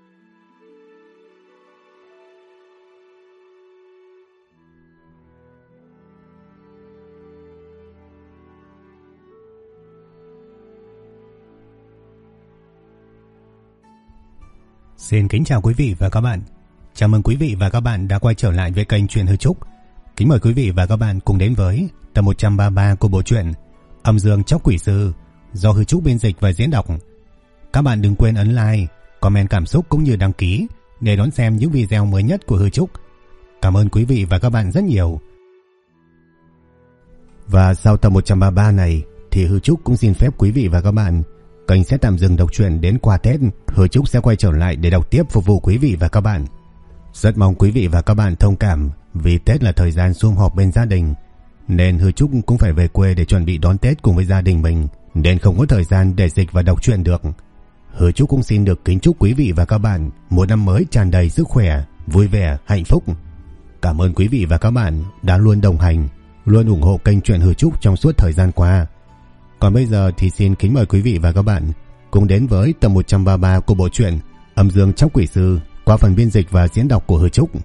Xin kính chào quý vị và các bạn. Chào mừng quý vị và các bạn đã quay trở lại với kênh Truyện Hư Trúc. Kính mời quý vị và các bạn cùng đến với tập 133 của bộ truyện Âm Dương Chóc Quỷ Sư do Hư Trúc biên dịch và diễn đọc. Các bạn đừng quên ấn like, comment cảm xúc cũng như đăng ký để đón xem những video mới nhất của Hư Trúc. Cảm ơn quý vị và các bạn rất nhiều. Và sau tập 133 này thì Hư Trúc cũng xin phép quý vị và các bạn, kênh sẽ tạm dừng đọc truyện đến qua Tết. Hư Trúc sẽ quay trở lại để đọc tiếp phục vụ quý vị và các bạn. Rất mong quý vị và các bạn thông cảm vì Tết là thời gian sum họp bên gia đình, nên Hư Trúc cũng phải về quê để chuẩn bị đón Tết cùng với gia đình mình, nên không có thời gian để dịch và đọc truyện được. Hư Trúc cũng xin được kính chúc quý vị và các bạn một năm mới tràn đầy sức khỏe, vui vẻ, hạnh phúc. Cảm ơn quý vị và các bạn đã luôn đồng hành, luôn ủng hộ kênh Truyện Hư Trúc trong suốt thời gian qua. Còn bây giờ thì xin kính mời quý vị và các bạn cùng đến với tập 133 của bộ truyện Âm Dương Chóc Quỷ Sư qua phần biên dịch và diễn đọc của Hư Trúc.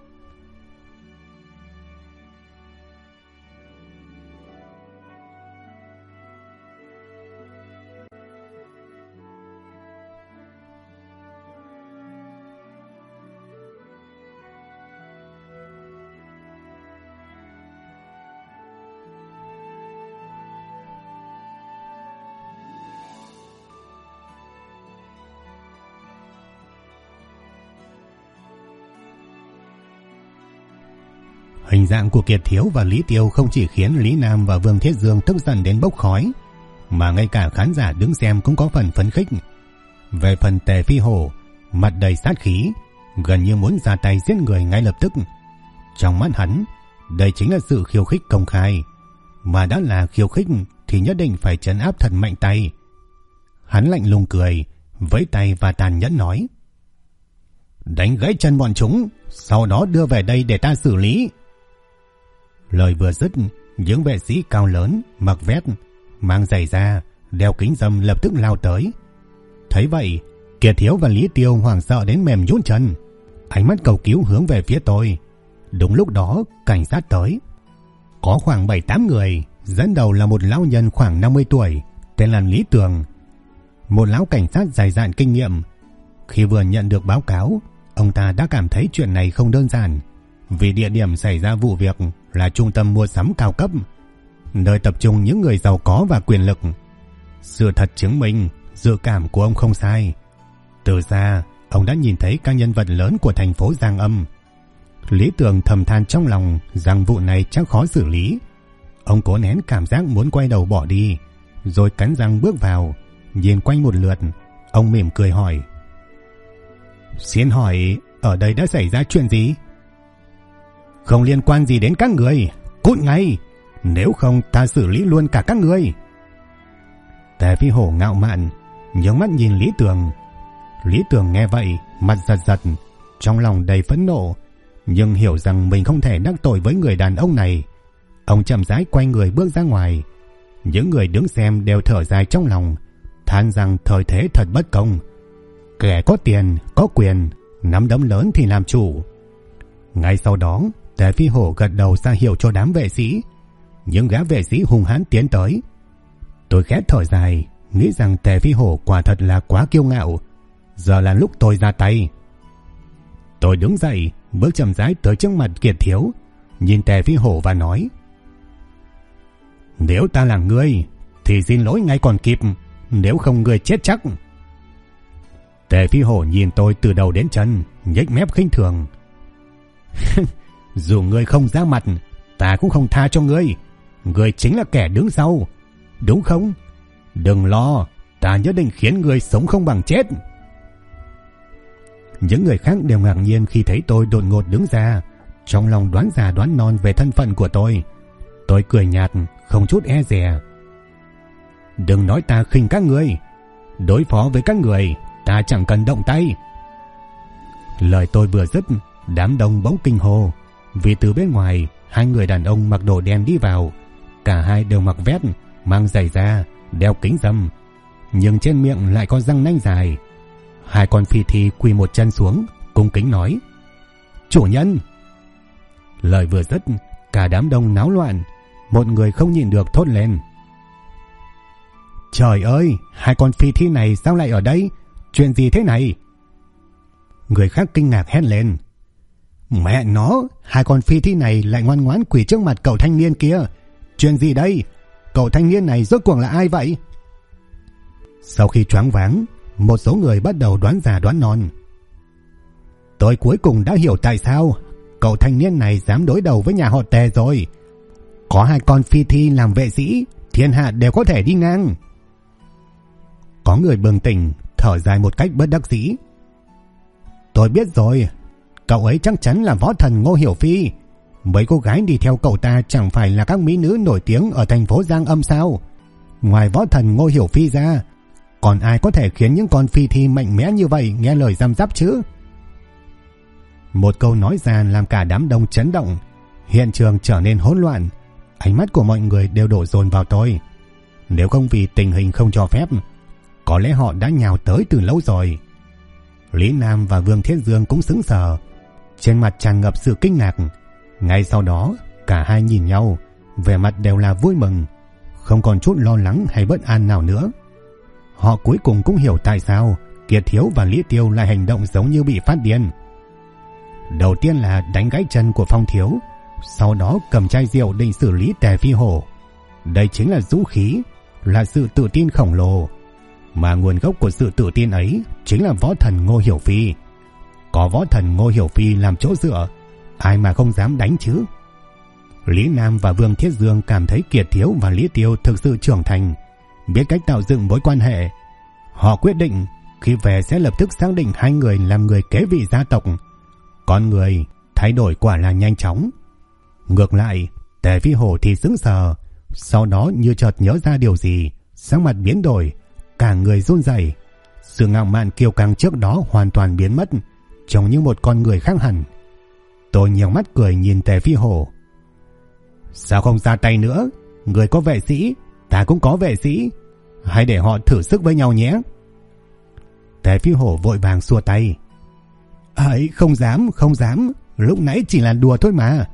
Hình dạng của Kiệt Thiếu và Lý Tiêu không chỉ khiến Lý Nam và Vương Thiết Dương tức giận đến bốc khói, mà ngay cả khán giả đứng xem cũng có phần phấn khích. Về phần Tề Phi Hổ, mặt đầy sát khí, gần như muốn ra tay giết người ngay lập tức. Trong mắt hắn, đây chính là sự khiêu khích công khai, mà đã là khiêu khích thì nhất định phải trấn áp thật mạnh tay. Hắn lạnh lùng cười, vẫy tay và tàn nhẫn nói: "Đánh gãy chân bọn chúng, sau đó đưa về đây để ta xử lý." Lời vừa dứt, những vệ sĩ cao lớn, mặc vest, mang giày da, đeo kính râm lập tức lao tới. Thấy vậy, Kiệt Thiếu và Lý Tiêu hoảng sợ đến mềm nhũn chân, ánh mắt cầu cứu hướng về phía tôi. Đúng lúc đó, cảnh sát tới. Có khoảng 7-8 người, dẫn đầu là một lão nhân khoảng 50 tuổi, tên là Lý Tường. Một lão cảnh sát dày dạn kinh nghiệm. Khi vừa nhận được báo cáo, ông ta đã cảm thấy chuyện này không đơn giản, vì địa điểm xảy ra vụ việc là trung tâm mua sắm cao cấp, nơi tập trung những người giàu có và quyền lực. Sự thật chứng minh dự cảm của ông không sai. Từ xa, ông đã nhìn thấy các nhân vật lớn của thành phố Giang Âm. Lý Tường thầm than trong lòng rằng vụ này chắc khó xử lý. Ông cố nén cảm giác muốn quay đầu bỏ đi, rồi cắn răng bước vào, nhìn quanh một lượt. Ông mỉm cười hỏi: "Xin hỏi ở đây đã xảy ra chuyện gì?" "Không liên quan gì đến các người, cút ngay, nếu không ta xử lý luôn cả các ngươi." Tề Phi Hổ ngạo mạn nhướng mắt nhìn Lý Tường. Lý Tường nghe vậy, mặt giật giật, trong lòng đầy phẫn nộ, nhưng hiểu rằng mình không thể đắc tội với người đàn ông này. Ông chậm rãi quay người bước ra ngoài. Những người đứng xem đều thở dài trong lòng, than rằng thời thế thật bất công. Kẻ có tiền, có quyền, nắm đấm lớn thì làm chủ. Ngay sau đó, Tề Phi Hổ gật đầu ra hiệu cho đám vệ sĩ. Những gã vệ sĩ hung hãn tiến tới. Tôi khẽ thở dài, nghĩ rằng Tề Phi Hổ quả thật là quá kiêu ngạo. Giờ là lúc tôi ra tay. Tôi đứng dậy, bước chậm rãi tới trước mặt Kiệt Thiếu, nhìn Tề Phi Hổ và nói: "Nếu ta là ngươi thì xin lỗi ngay còn kịp, nếu không ngươi chết chắc." Tề Phi Hổ nhìn tôi từ đầu đến chân, nhếch mép khinh thường: "Dù ngươi không ra mặt, ta cũng không tha cho ngươi. Ngươi chính là kẻ đứng sau, đúng không? Đừng lo, ta nhất định khiến ngươi sống không bằng chết." Những người khác đều ngạc nhiên khi thấy tôi đột ngột đứng ra, trong lòng đoán già đoán non về thân phận của tôi. Tôi cười nhạt, không chút e dè: "Đừng nói ta khinh các ngươi, đối phó với các người ta chẳng cần động tay." Lời tôi vừa dứt, đám đông bỗng kinh hô, vì từ bên ngoài 2 người đàn ông mặc đồ đen đi vào. Cả hai đều mặc vest, mang giày da, đeo kính râm, nhưng trên miệng lại có răng nanh dài. Hai con phi thi quỳ một chân xuống, cung kính nói: "Chủ nhân." Lời vừa dứt, cả đám đông náo loạn, một người không nhịn được thốt lên: "Trời ơi, hai con phi thi này sao lại ở đây? Chuyện gì thế này?" Người khác kinh ngạc hét lên: "Mẹ nó, hai con phi thi này lại ngoan ngoãn quỳ trước mặt cậu thanh niên kia. Chuyện gì đây? Cậu thanh niên này rốt cuộc là ai vậy?" Sau khi choáng váng, một số người bắt đầu đoán già đoán non. Tôi cuối cùng đã hiểu tại sao cậu thanh niên này dám đối đầu với nhà họ Tề rồi. Có hai con phi thi làm vệ sĩ, thiên hạ đều có thể đi ngang. Có người bừng tỉnh, thở dài một cách bất đắc dĩ: "Tôi biết rồi, cậu ấy chắc chắn là võ thần Ngô Hiểu Phi. Mấy cô gái đi theo cậu ta chẳng phải là các mỹ nữ nổi tiếng ở thành phố Giang Âm sao? Ngoài võ thần Ngô Hiểu Phi ra, còn ai có thể khiến những con phi thi mạnh mẽ như vậy nghe lời răm rắp chứ?" Một câu nói ra làm cả đám đông chấn động, hiện trường trở nên hỗn loạn, ánh mắt của mọi người đều đổ dồn vào tôi. Nếu không vì tình hình không cho phép, có lẽ họ đã nhào tới từ lâu rồi. Lý Nam và Vương Thiết Dương cũng sững sờ, trên mặt tràn ngập sự kinh ngạc. Ngay sau đó, cả hai nhìn nhau, vẻ mặt đều là vui mừng, không còn chút lo lắng hay bất an nào nữa. Họ cuối cùng cũng hiểu tại sao Kiệt Thiếu và Lý Tiêu lại hành động giống như bị phát điên. Đầu tiên là đánh gãy chân của Phong Thiếu, sau đó cầm chai rượu định xử lý Tề Phi Hổ. Đây chính là dũng khí, là sự tự tin khổng lồ. Mà nguồn gốc của sự tự tin ấy chính là võ thần Ngô Hiểu Phi. Có võ thần Ngô Hiểu Phi làm chỗ dựa, ai mà không dám đánh chứ? Lý Nam và Vương Thiết Dương cảm thấy Kiệt Thiếu và Lý Tiêu thực sự trưởng thành, biết cách tạo dựng mối quan hệ. Họ quyết định khi về sẽ lập tức xác định hai người làm người kế vị gia tộc. Con người thay đổi quả là nhanh chóng. Ngược lại, Tề Phi Hổ thì sững sờ, sau đó như chợt nhớ ra điều gì, sắc mặt biến đổi, cả người run rẩy. Sự ngạo mạn kiêu căng trước đó hoàn toàn biến mất, trông như một con người khác hẳn. Tôi nhếch mắt cười nhìn Tề Phi Hổ: "Sao không ra tay nữa? Người có vệ sĩ, ta cũng có vệ sĩ, hãy để họ thử sức với nhau nhé." Tề Phi Hổ vội vàng xua tay: "Ấy, không dám, lúc nãy chỉ là đùa thôi mà."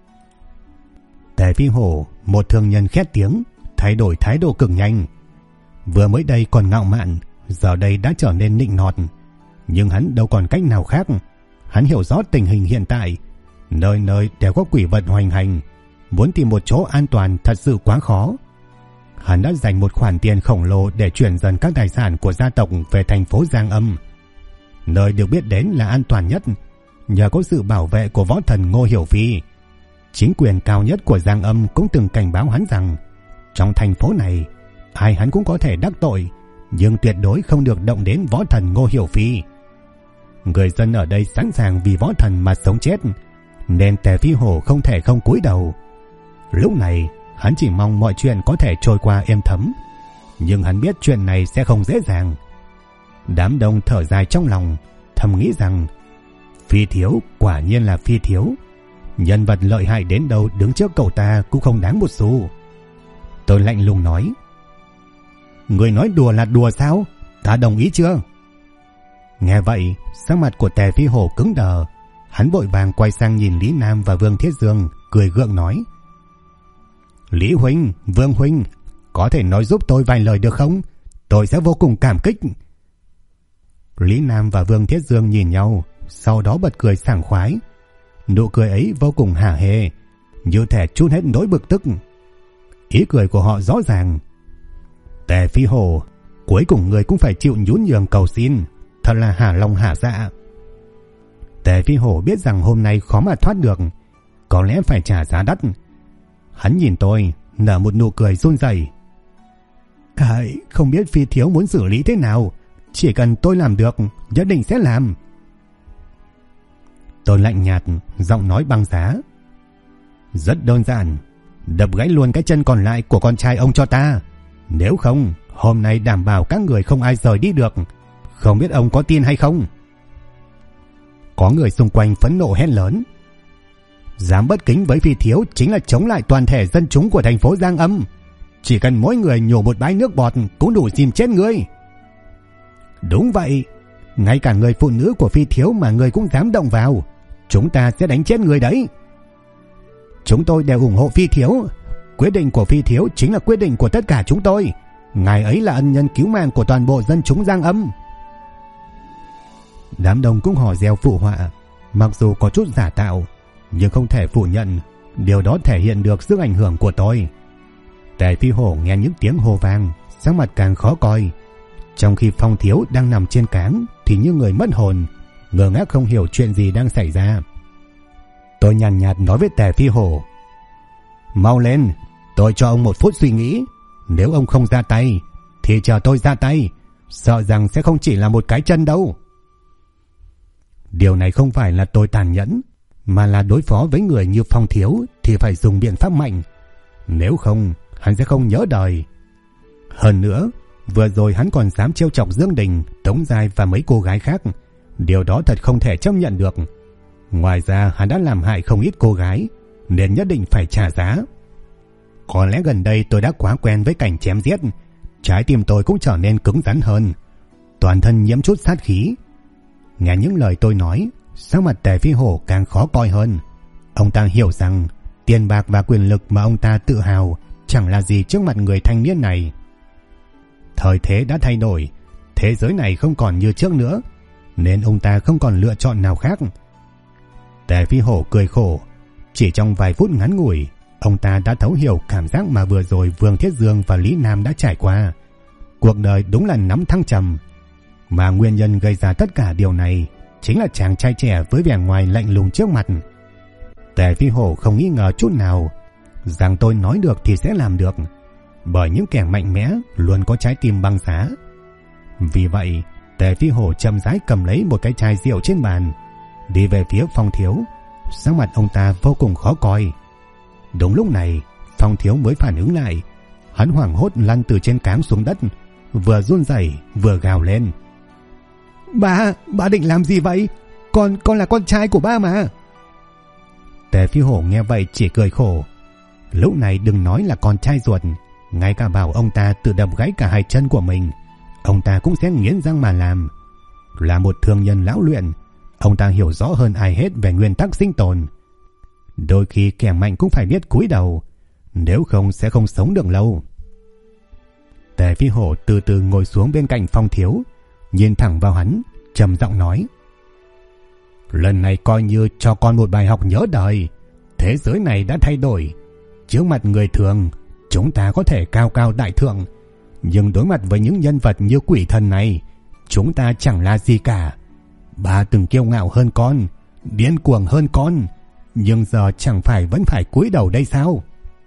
Tề Phi Hổ, một thương nhân khét tiếng, thay đổi thái độ cực nhanh. Vừa mới đây còn ngạo mạn, giờ đây đã trở nên nịnh nọt. Nhưng hắn đâu còn cách nào khác. Hắn hiểu rõ tình hình hiện tại, nơi nơi đều có quỷ vật hoành hành, muốn tìm một chỗ an toàn thật sự quá khó. Hắn đã dành một khoản tiền khổng lồ để chuyển dần các tài sản của gia tộc về thành phố Giang Âm, nơi được biết đến là an toàn nhất, nhờ có sự bảo vệ của võ thần Ngô Hiểu Phi. Chính quyền cao nhất của Giang Âm cũng từng cảnh báo hắn rằng trong thành phố này ai hắn cũng có thể đắc tội, nhưng tuyệt đối không được động đến võ thần Ngô Hiểu Phi. Người dân ở đây sẵn sàng vì võ thần mà sống chết, nên Tề Phi Hổ không thể không cúi đầu. Lúc này hắn chỉ mong mọi chuyện có thể trôi qua êm thấm, nhưng hắn biết chuyện này sẽ không dễ dàng. Đám đông thở dài trong lòng, thầm nghĩ rằng Phi Thiếu quả nhiên là Phi Thiếu, nhân vật lợi hại đến đâu đứng trước cậu ta cũng không đáng một xu. Tôi lạnh lùng nói: "Người nói đùa là đùa sao? Ta đồng ý chưa?" Nghe vậy, sắc mặt của Tề Phi Hổ cứng đờ, hắn vội vàng quay sang nhìn Lý Nam và Vương Thiết Dương, cười gượng nói: "Lý huynh, Vương huynh, có thể nói giúp tôi vài lời được không? Tôi sẽ vô cùng cảm kích." Lý Nam và Vương Thiết Dương nhìn nhau, sau đó bật cười sảng khoái. Nụ cười ấy vô cùng hả hê, như thể trút hết nỗi bực tức. Ý cười của họ rõ ràng: "Tề Phi Hổ, cuối cùng người cũng phải chịu nhún nhường cầu xin, thật là hả lòng hả dạ." Tề Phi Hổ biết rằng hôm nay khó mà thoát được, có lẽ phải trả giá đắt. Hắn nhìn tôi, nở một nụ cười run rẩy: Không biết Phi Thiếu muốn xử lý thế nào, chỉ cần tôi làm được, nhất định sẽ làm." Tôi lạnh nhạt, giọng nói băng giá: "Rất đơn giản, đập gãy luôn cái chân còn lại của con trai ông cho ta. Nếu không, hôm nay đảm bảo các người không ai rời đi được. Không biết ông có tin hay không?" Có người xung quanh phẫn nộ hét lớn: "Dám bất kính với Phi Thiếu chính là chống lại toàn thể dân chúng của thành phố Giang Âm. Chỉ cần mỗi người nhổ một bãi nước bọt cũng đủ dìm chết ngươi." "Đúng vậy, Ngay cả người phụ nữ của Phi thiếu mà người cũng dám động vào, chúng ta sẽ đánh chết người đấy. Chúng tôi đều ủng hộ Phi thiếu. Quyết định của Phi thiếu chính là quyết định của tất cả chúng tôi. Ngài ấy là ân nhân cứu mạng của toàn bộ dân chúng Giang Âm. Đám đông cũng hò reo phụ họa, mặc dù có chút giả tạo, nhưng không thể phủ nhận điều đó thể hiện được sức ảnh hưởng của tôi. Tề Phi Hổ nghe những tiếng hô vang, sắc mặt càng khó coi. Trong khi Phong thiếu đang nằm trên cáng thì như người mất hồn, ngơ ngác không hiểu chuyện gì đang xảy ra. Tôi nhàn nhạt nói với Tề Phi Hổ: mau lên, tôi cho ông 1 phút suy nghĩ. Nếu ông không ra tay thì chờ tôi ra tay, sợ rằng sẽ không chỉ là một cái chân đâu. Điều này không phải là tôi tàn nhẫn, mà là đối phó với người như Phong thiếu thì phải dùng biện pháp mạnh. Nếu không, hắn sẽ không nhớ đời. Hơn nữa, vừa rồi hắn còn dám trêu chọc Dương Đình, Tống Giai và mấy cô gái khác. Điều đó thật không thể chấp nhận được. Ngoài ra hắn đã làm hại không ít cô gái, nên nhất định phải trả giá. Có lẽ gần đây tôi đã quá quen với cảnh chém giết, trái tim tôi cũng trở nên cứng rắn hơn, toàn thân nhiễm chút sát khí. Nghe những lời tôi nói, sắc mặt Tề Phi Hổ càng khó coi hơn. Ông ta hiểu rằng tiền bạc và quyền lực mà ông ta tự hào chẳng là gì trước mặt người thanh niên này. Thời thế đã thay đổi, thế giới này không còn như trước nữa, nên ông ta không còn lựa chọn nào khác. Tề Phi Hổ cười khổ. Chỉ trong vài phút ngắn ngủi, ông ta đã thấu hiểu cảm giác mà vừa rồi Vương Thiết Dương và Lý Nam đã trải qua. Cuộc đời đúng là nắm thăng trầm, mà nguyên nhân gây ra tất cả điều này chính là chàng trai trẻ với vẻ ngoài lạnh lùng trước mặt. Tề Phi Hổ không nghi ngờ chút nào rằng tôi nói được thì sẽ làm được, bởi những kẻ mạnh mẽ luôn có trái tim băng giá. Vì vậy, Tề Phi Hổ chậm rãi cầm lấy một cái chai rượu trên bàn, đi về phía Phong thiếu. Sắc mặt ông ta vô cùng khó coi. Đúng lúc này, Phong thiếu mới phản ứng lại. Hắn hoảng hốt lăn từ trên cáng xuống đất, vừa run rẩy vừa gào lên: Bà định làm gì vậy? Con là con trai của ba mà. Tề Phi Hổ nghe vậy chỉ cười khổ. Lúc này đừng nói là con trai ruột, ngay cả bảo ông ta tự đập gãy cả 2 chân của mình, ông ta cũng sẽ nghiến răng mà làm. Là một thương nhân lão luyện, ông ta hiểu rõ hơn ai hết về nguyên tắc sinh tồn. Đôi khi kẻ mạnh cũng phải biết cúi đầu, nếu không sẽ không sống được lâu. Tề Phi Hổ từ từ ngồi xuống bên cạnh Phong thiếu, nhìn thẳng vào hắn, trầm giọng nói: lần này coi như cho con một bài học nhớ đời. Thế giới này đã thay đổi. Trước mặt người thường, chúng ta có thể cao cao đại thượng, nhưng đối mặt với những nhân vật như quỷ thần này, chúng ta chẳng là gì cả. Ba từng kiêu ngạo hơn con, điên cuồng hơn con, nhưng giờ chẳng phải vẫn phải cúi đầu đây sao?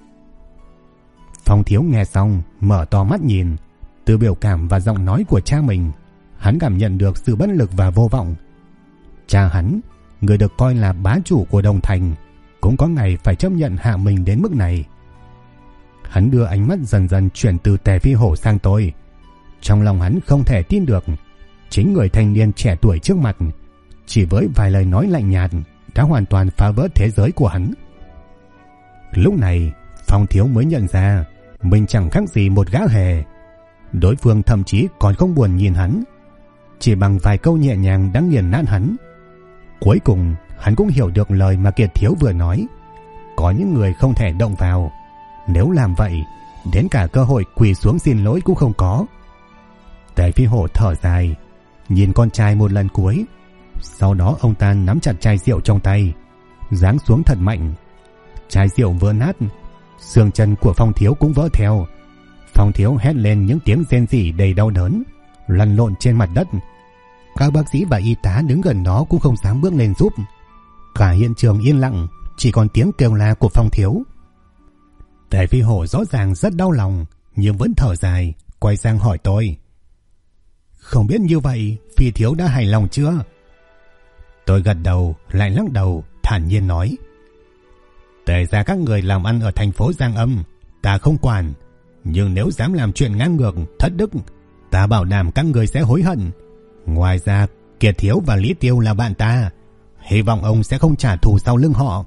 Phong thiếu nghe xong, mở to mắt nhìn. Từ biểu cảm và giọng nói của cha mình, hắn cảm nhận được sự bất lực và vô vọng. Cha hắn, người được coi là bá chủ của Đồng Thành, cũng có ngày phải chấp nhận hạ mình đến mức này. Hắn đưa ánh mắt dần dần chuyển từ Tề Phi Hổ sang tôi. Trong lòng hắn không thể tin được, chính người thanh niên trẻ tuổi trước mặt, chỉ với vài lời nói lạnh nhạt, đã hoàn toàn phá vỡ thế giới của hắn. Lúc này, Phong thiếu mới nhận ra mình chẳng khác gì một gã hề. Đối phương thậm chí còn không buồn nhìn hắn, chỉ bằng vài câu nhẹ nhàng đã nghiền nát hắn. Cuối cùng hắn cũng hiểu được lời mà Kiệt thiếu vừa nói. Có những người không thể động vào, nếu làm vậy, đến cả cơ hội quỳ xuống xin lỗi cũng không có. Tề Phi Hổ thở dài, nhìn con trai một lần cuối. Sau đó ông ta nắm chặt chai rượu trong tay, giáng xuống thật mạnh. Chai rượu vỡ nát, xương chân của Phong thiếu cũng vỡ theo. Phong thiếu hét lên những tiếng rên rỉ đầy đau đớn, lăn lộn trên mặt đất. Các bác sĩ và y tá đứng gần đó cũng không dám bước lên giúp. Cả hiện trường yên lặng, chỉ còn tiếng kêu la của Phong thiếu. Tề Phi Hổ rõ ràng rất đau lòng, nhưng vẫn thở dài, quay sang hỏi tôi: không biết như vậy Phi thiếu đã hài lòng chưa? Tôi gật đầu lại lắc đầu, thản nhiên nói: Tề ra các người làm ăn ở thành phố Giang Âm, ta không quản, nhưng nếu dám làm chuyện ngang ngược, thất đức, ta bảo đảm các người sẽ hối hận. Ngoài ra, Kiệt thiếu và Lý Tiêu là bạn ta, hy vọng ông sẽ không trả thù sau lưng họ.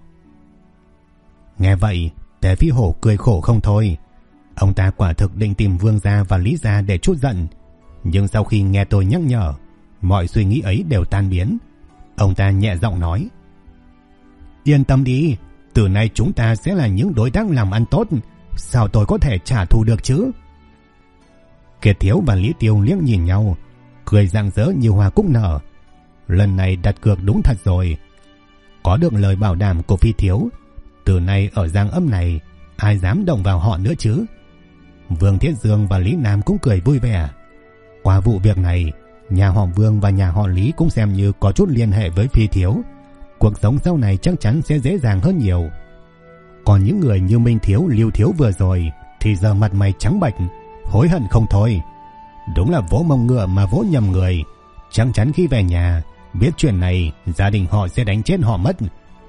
Nghe vậy, Tề Phi Hổ cười khổ không thôi. Ông ta quả thực định tìm Vương gia và Lý gia để trút giận, nhưng sau khi nghe tôi nhắc nhở, mọi suy nghĩ ấy đều tan biến. Ông ta nhẹ giọng nói: Yên tâm đi, từ nay chúng ta sẽ là những đối tác làm ăn tốt. Sao tôi có thể trả thù được chứ? Kiệt Thiếu và Lý Tiêu liếc nhìn nhau, cười rạng rỡ như hoa cúc nở. Lần này đặt cược đúng thật rồi. Có được lời bảo đảm của Phi Thiếu, từ nay ở Giang Âm này ai dám động vào họ nữa chứ? Vương Thiết Dương và Lý Nam cũng cười vui vẻ. Qua vụ việc này, nhà họ Vương và nhà họ Lý cũng xem như có chút liên hệ với Phi Thiếu. Cuộc sống sau này chắc chắn sẽ dễ dàng hơn nhiều. Còn những người như Minh Thiếu, Lưu Thiếu vừa rồi thì giờ mặt mày trắng bệch, hối hận không thôi. Đúng là vỗ mông ngựa mà vỗ nhầm người. Chắc chắn khi về nhà biết chuyện này, gia đình họ sẽ đánh chết họ mất.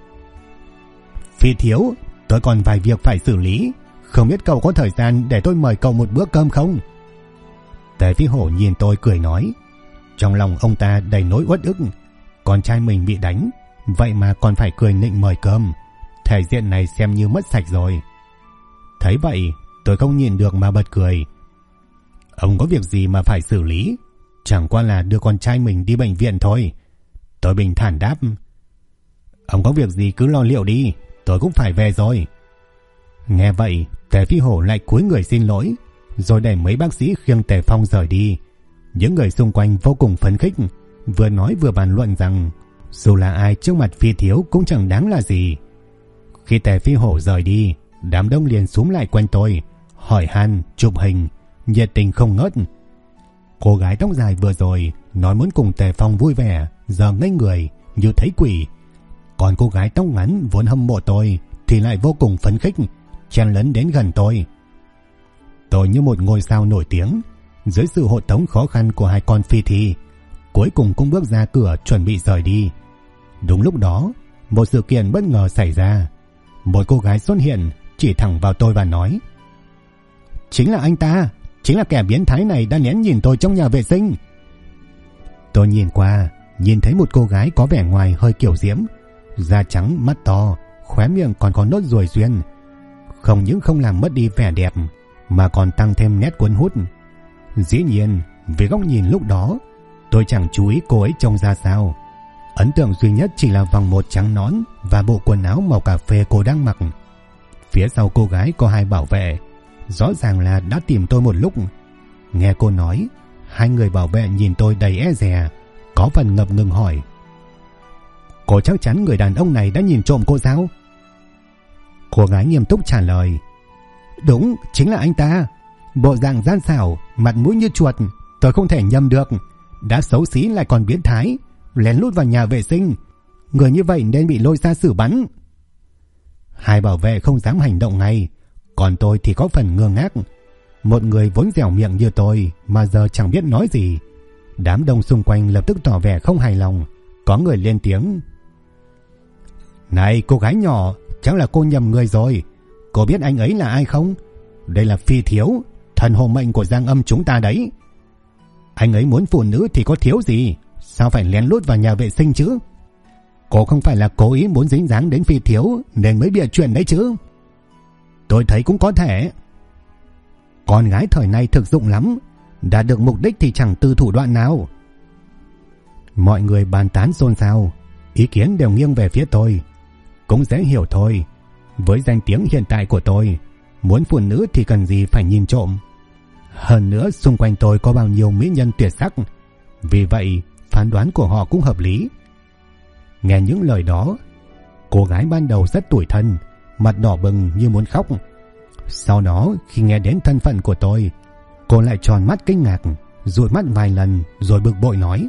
Phi Thiếu, tôi còn vài việc phải xử lý, không biết cậu có thời gian để tôi mời cậu một bữa cơm không? Tề Phi Hổ nhìn tôi cười nói. Trong lòng ông ta đầy nỗi uất ức. Con trai mình bị đánh, vậy mà còn phải cười nịnh mời cơm. Thể diện này xem như mất sạch rồi. Thấy vậy, tôi không nhìn được mà bật cười. Ông có việc gì mà phải xử lý? Chẳng qua là đưa con trai mình đi bệnh viện thôi. Tôi bình thản đáp. Ông có việc gì cứ lo liệu đi, tôi cũng phải về rồi. Nghe vậy, Tề Phi Hổ lại cúi người xin lỗi, rồi để mấy bác sĩ khiêng Tề Phong rời đi. Những người xung quanh vô cùng phấn khích, vừa nói vừa bàn luận rằng dù là ai trước mặt Phi Thiếu cũng chẳng đáng là gì. Khi Tề Phi Hổ rời đi, đám đông liền xúm lại quanh tôi, hỏi han, chụp hình, nhiệt tình không ngớt. Cô gái tóc dài vừa rồi nói muốn cùng Tề Phong vui vẻ, giờ ngây người như thấy quỷ. Còn cô gái tóc ngắn vốn hâm mộ tôi thì lại vô cùng phấn khích, chen lấn đến gần tôi. Tôi như một ngôi sao nổi tiếng, dưới sự hộ tống khó khăn của hai con phi thi, cuối cùng cũng bước ra cửa chuẩn bị rời đi. Đúng lúc đó, một sự kiện bất ngờ xảy ra. Một cô gái xuất hiện, chỉ thẳng vào tôi và nói: Chính là anh ta, chính là kẻ biến thái này đã lén nhìn tôi trong nhà vệ sinh. Tôi nhìn qua, nhìn thấy một cô gái có vẻ ngoài hơi kiểu diễm, da trắng, mắt to, khóe miệng còn có nốt ruồi duyên. Không những không làm mất đi vẻ đẹp, mà còn tăng thêm nét cuốn hút. Dĩ nhiên, vì góc nhìn lúc đó, tôi chẳng chú ý cô ấy trông ra sao. Ấn tượng duy nhất chỉ là vòng một trắng nón và bộ quần áo màu cà phê cô đang mặc. Phía sau cô gái có hai bảo vệ, rõ ràng là đã tìm tôi một lúc. Nghe cô nói, hai người bảo vệ nhìn tôi đầy e dè, có phần ngập ngừng hỏi: Cô chắc chắn người đàn ông này đã nhìn trộm cô sao? Cô gái nghiêm túc trả lời: Đúng, chính là anh ta. Bộ dạng gian xảo, mặt mũi như chuột, tôi không thể nhầm được. Đã xấu xí lại còn biến thái, lén lút vào nhà vệ sinh. Người như vậy nên bị lôi ra xử bắn. Hai bảo vệ không dám hành động ngay, còn tôi thì có phần ngơ ngác. Một người vốn dẻo miệng như tôi mà giờ chẳng biết nói gì. Đám đông xung quanh lập tức tỏ vẻ không hài lòng. Có người lên tiếng: Này cô gái nhỏ, chắc là cô nhầm người rồi. Cô biết anh ấy là ai không? Đây là Phi Thiếu, thần hộ mệnh của Giang Âm chúng ta đấy. Anh ấy muốn phụ nữ thì có thiếu gì, sao phải lén lút vào nhà vệ sinh chứ? Cô không phải là cố ý muốn dính dáng đến Phi Thiếu nên mới bịa chuyện đấy chứ? Tôi thấy cũng có thể. Con gái thời nay thực dụng lắm, đạt được mục đích thì chẳng từ thủ đoạn nào. Mọi người bàn tán xôn xao, ý kiến đều nghiêng về phía tôi. Cũng dễ hiểu thôi, với danh tiếng hiện tại của tôi, muốn phụ nữ thì cần gì phải nhìn trộm. Hơn nữa xung quanh tôi có bao nhiêu mỹ nhân tuyệt sắc, vì vậy phán đoán của họ cũng hợp lý. Nghe những lời đó, cô gái ban đầu rất tủi thân, mặt đỏ bừng như muốn khóc. Sau đó khi nghe đến thân phận của tôi, cô lại tròn mắt kinh ngạc, dụi mắt vài lần rồi bực bội nói: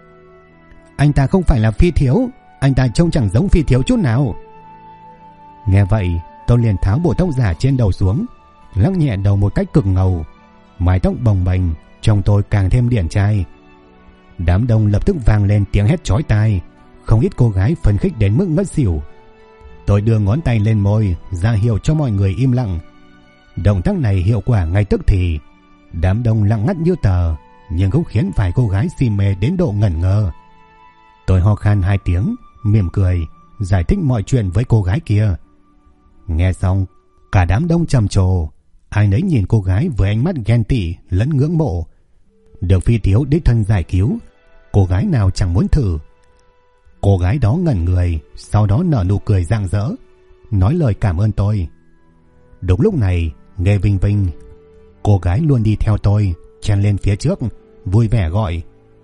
Anh ta không phải là Phi Thiếu, anh ta trông chẳng giống Phi Thiếu chút nào. Nghe vậy, tôi liền tháo bộ tóc giả trên đầu xuống, lắc nhẹ đầu một cách cực ngầu. Mái tóc bồng bềnh, trông tôi càng thêm điển trai. Đám đông lập tức vang lên tiếng hét chói tai, không ít cô gái phấn khích đến mức ngất xỉu. Tôi đưa ngón tay lên môi, ra hiệu cho mọi người im lặng. Động tác này hiệu quả ngay tức thì. Đám đông lặng ngắt như tờ, nhưng cũng khiến vài cô gái si mê đến độ ngẩn ngơ. Tôi ho khan 2 tiếng, mỉm cười, giải thích mọi chuyện với cô gái kia. Nghe xong, cả đám đông trầm trồ, ai nấy nhìn cô gái với ánh mắt ghen tị lẫn ngưỡng mộ. Được Phi Thiếu đích thân giải cứu, cô gái nào chẳng muốn thử. Cô gái đó ngẩn người, sau đó nở nụ cười rạng rỡ, nói lời cảm ơn tôi. Đúng lúc này, Nghe Vinh Vinh, cô gái luôn đi theo tôi, chen lên phía trước, vui vẻ gọi: